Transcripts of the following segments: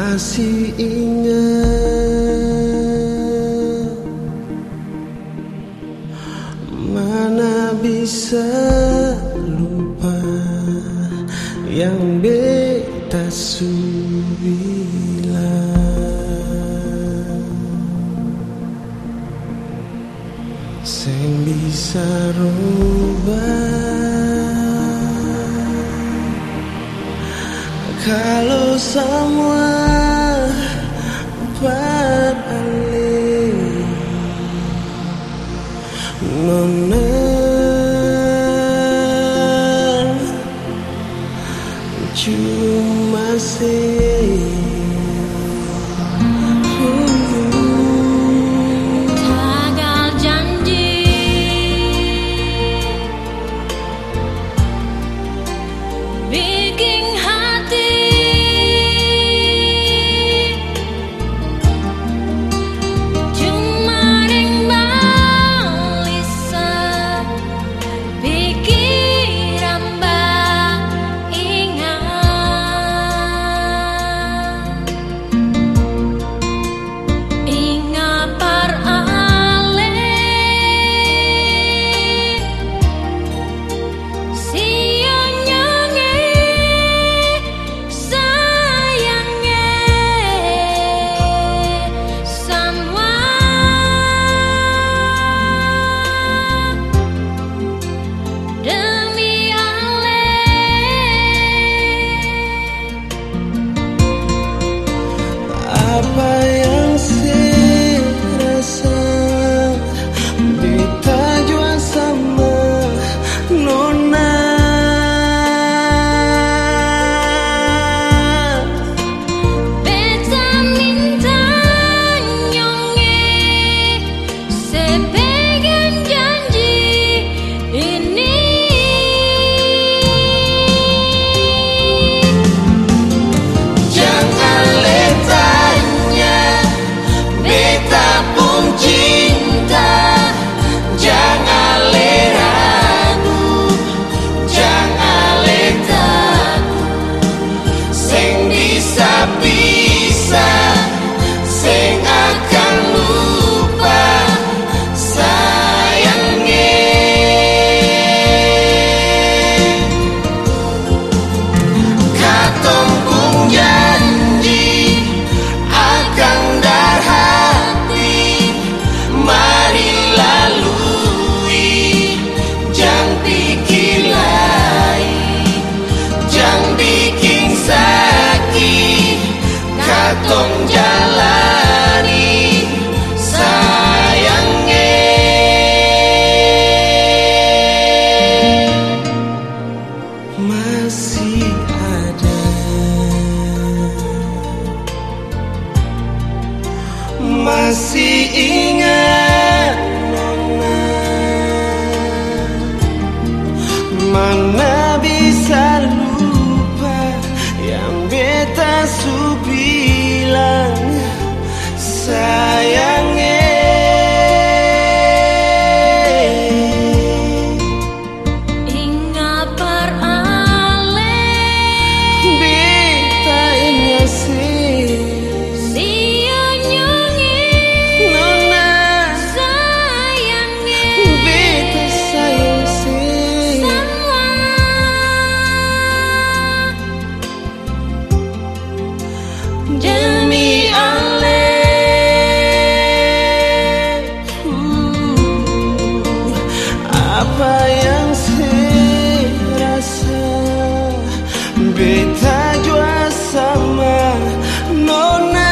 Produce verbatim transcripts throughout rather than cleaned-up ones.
Masih ingat, mana bisa lupa yang beta su bilang. Seng bisa rubah kalau semua beralih. Nona cuma sih apa yang saya rasa beta jua sama nona. Beta minta nyonge sepegang janji ini. Jangan letanya beta pun cinta, jangan leragu, jangan letaku. Seng bisa pisah, seng akan lupa sayangnya. Katong pun janji akan darhati, mari lalui, jangan pikir lain, jangan bikin sakit. Katong jalani sayangnya. Masih ada, masih ingat nona, mana bisa lupa yang beta su bilang sayangnya. Ingat perale Beta ingat sih sio nyonge nona, sayangnya beta sayang sih. semua. Demi Allah, uh, apa yang saya rasa beta jua sama nona.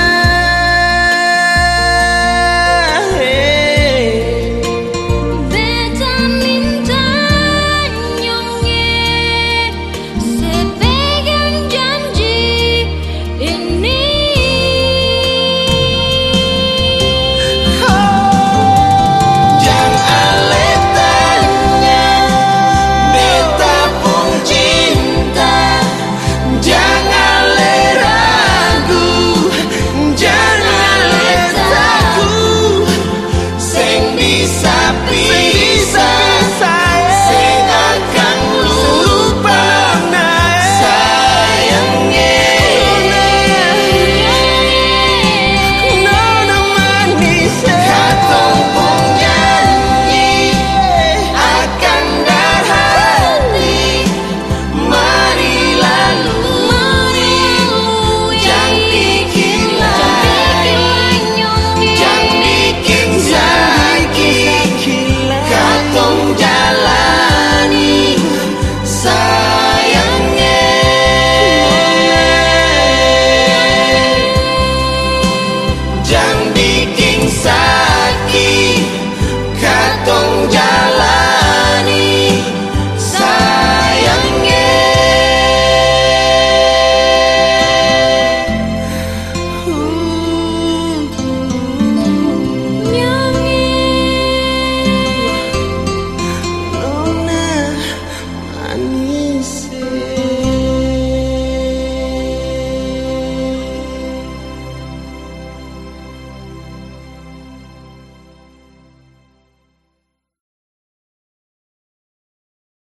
Hey. Beta minta nyonge sepegang janji ini. sisi